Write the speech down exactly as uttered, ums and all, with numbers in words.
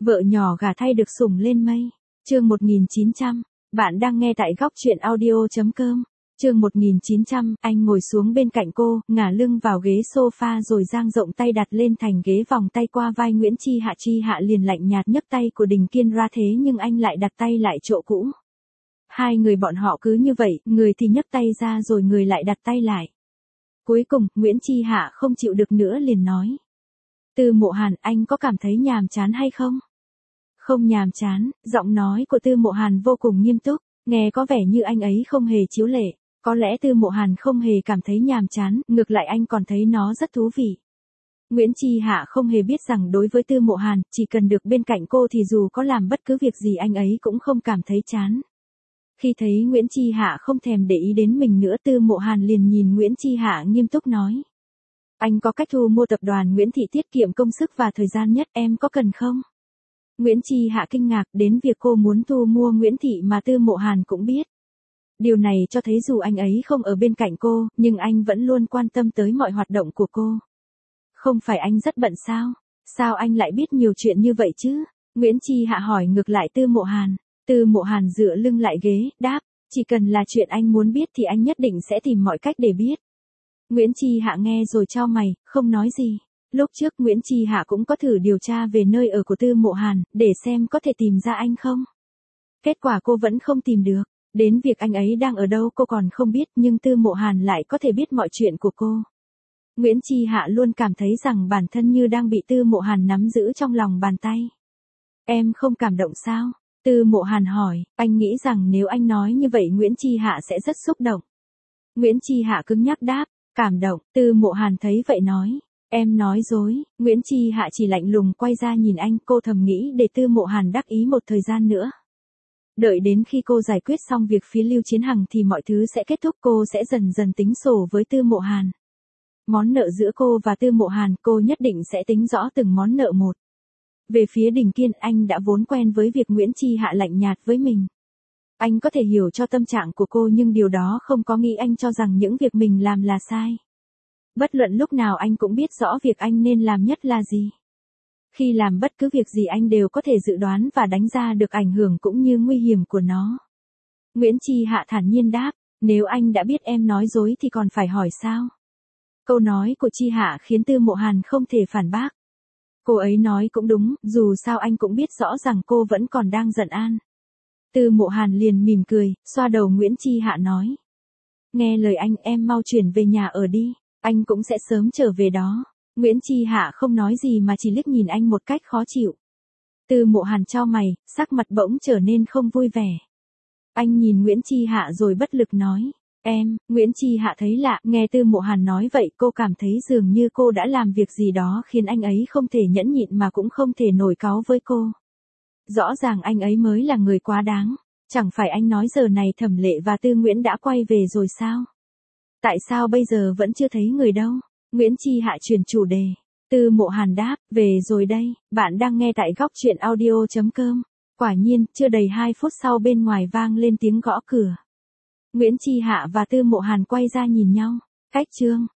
Vợ nhỏ gả thay được sủng lên mây. Chương một nghìn chín trăm. Bạn đang nghe tại góc truyện audio.com. Chương một nghìn chín trăm, anh ngồi xuống bên cạnh cô, ngả lưng vào ghế sofa rồi dang rộng tay đặt lên thành ghế vòng tay qua vai Nguyễn Chi Hạ. Chi Hạ liền lạnh nhạt nhấc tay của Đình Kiên ra, thế nhưng anh lại đặt tay lại chỗ cũ. Hai người bọn họ cứ như vậy, người thì nhấc tay ra rồi người lại đặt tay lại. Cuối cùng, Nguyễn Chi Hạ không chịu được nữa liền nói. Tư Mộ Hàn, anh có cảm thấy nhàm chán hay không? Không nhàm chán, giọng nói của Tư Mộ Hàn vô cùng nghiêm túc, nghe có vẻ như anh ấy không hề chiếu lệ. Có lẽ Tư Mộ Hàn không hề cảm thấy nhàm chán, ngược lại anh còn thấy nó rất thú vị. Nguyễn Chi Hạ không hề biết rằng đối với Tư Mộ Hàn, chỉ cần được bên cạnh cô thì dù có làm bất cứ việc gì anh ấy cũng không cảm thấy chán. Khi thấy Nguyễn Chi Hạ không thèm để ý đến mình nữa, Tư Mộ Hàn liền nhìn Nguyễn Chi Hạ nghiêm túc nói. Anh có cách thu mua tập đoàn Nguyễn Thị tiết kiệm công sức và thời gian nhất, em có cần không? Nguyễn Chi Hạ kinh ngạc đến việc cô muốn thu mua Nguyễn Thị mà Tư Mộ Hàn cũng biết. Điều này cho thấy dù anh ấy không ở bên cạnh cô, nhưng anh vẫn luôn quan tâm tới mọi hoạt động của cô. Không phải anh rất bận sao? Sao anh lại biết nhiều chuyện như vậy chứ? Nguyễn Chi Hạ hỏi ngược lại Tư Mộ Hàn. Tư Mộ Hàn dựa lưng lại ghế, đáp, chỉ cần là chuyện anh muốn biết thì anh nhất định sẽ tìm mọi cách để biết. Nguyễn Chi Hạ nghe rồi chau mày, không nói gì. Lúc trước Nguyễn Chi Hạ cũng có thử điều tra về nơi ở của Tư Mộ Hàn, để xem có thể tìm ra anh không. Kết quả cô vẫn không tìm được. Đến việc anh ấy đang ở đâu cô còn không biết, nhưng Tư Mộ Hàn lại có thể biết mọi chuyện của cô. Nguyễn Chi Hạ luôn cảm thấy rằng bản thân như đang bị Tư Mộ Hàn nắm giữ trong lòng bàn tay. Em không cảm động sao? Tư Mộ Hàn hỏi, anh nghĩ rằng nếu anh nói như vậy Nguyễn Chi Hạ sẽ rất xúc động. Nguyễn Chi Hạ cứng nhắc đáp, cảm động. Tư Mộ Hàn thấy vậy nói, em nói dối. Nguyễn Chi Hạ chỉ lạnh lùng quay ra nhìn anh, cô thầm nghĩ để Tư Mộ Hàn đắc ý một thời gian nữa. Đợi đến khi cô giải quyết xong việc phía Lưu Chiến Hằng thì mọi thứ sẽ kết thúc, cô sẽ dần dần tính sổ với Tư Mộ Hàn. Món nợ giữa cô và Tư Mộ Hàn cô nhất định sẽ tính rõ từng món nợ một. Về phía Đình Kiên, anh đã vốn quen với việc Nguyễn Chi Hạ lạnh nhạt với mình. Anh có thể hiểu cho tâm trạng của cô nhưng điều đó không có nghĩa anh cho rằng những việc mình làm là sai. Bất luận lúc nào anh cũng biết rõ việc anh nên làm nhất là gì. Khi làm bất cứ việc gì anh đều có thể dự đoán và đánh giá được ảnh hưởng cũng như nguy hiểm của nó. Nguyễn Chi Hạ thản nhiên đáp, nếu anh đã biết em nói dối thì còn phải hỏi sao? Câu nói của Chi Hạ khiến Tư Mộ Hàn không thể phản bác. Cô ấy nói cũng đúng, dù sao anh cũng biết rõ rằng cô vẫn còn đang giận An. Tư Mộ Hàn liền mỉm cười, xoa đầu Nguyễn Chi Hạ nói. Nghe lời anh, em mau chuyển về nhà ở đi, anh cũng sẽ sớm trở về đó. Nguyễn Chi Hạ không nói gì mà chỉ liếc nhìn anh một cách khó chịu. Tư Mộ Hàn chau mày, sắc mặt bỗng trở nên không vui vẻ. Anh nhìn Nguyễn Chi Hạ rồi bất lực nói, em. Nguyễn Chi Hạ thấy lạ, nghe Tư Mộ Hàn nói vậy cô cảm thấy dường như cô đã làm việc gì đó khiến anh ấy không thể nhẫn nhịn mà cũng không thể nổi cáu với cô. Rõ ràng anh ấy mới là người quá đáng, chẳng phải anh nói giờ này Thẩm Lệ và Tư Nguyễn đã quay về rồi sao? Tại sao bây giờ vẫn chưa thấy người đâu? Nguyễn Chi Hạ chuyển chủ đề. Tư Mộ Hàn đáp, về rồi đây, bạn đang nghe tại góc truyện audio.com. Quả nhiên, chưa đầy hai phút sau bên ngoài vang lên tiếng gõ cửa. Nguyễn Chi Hạ và Tư Mộ Hàn quay ra nhìn nhau. Cách chương.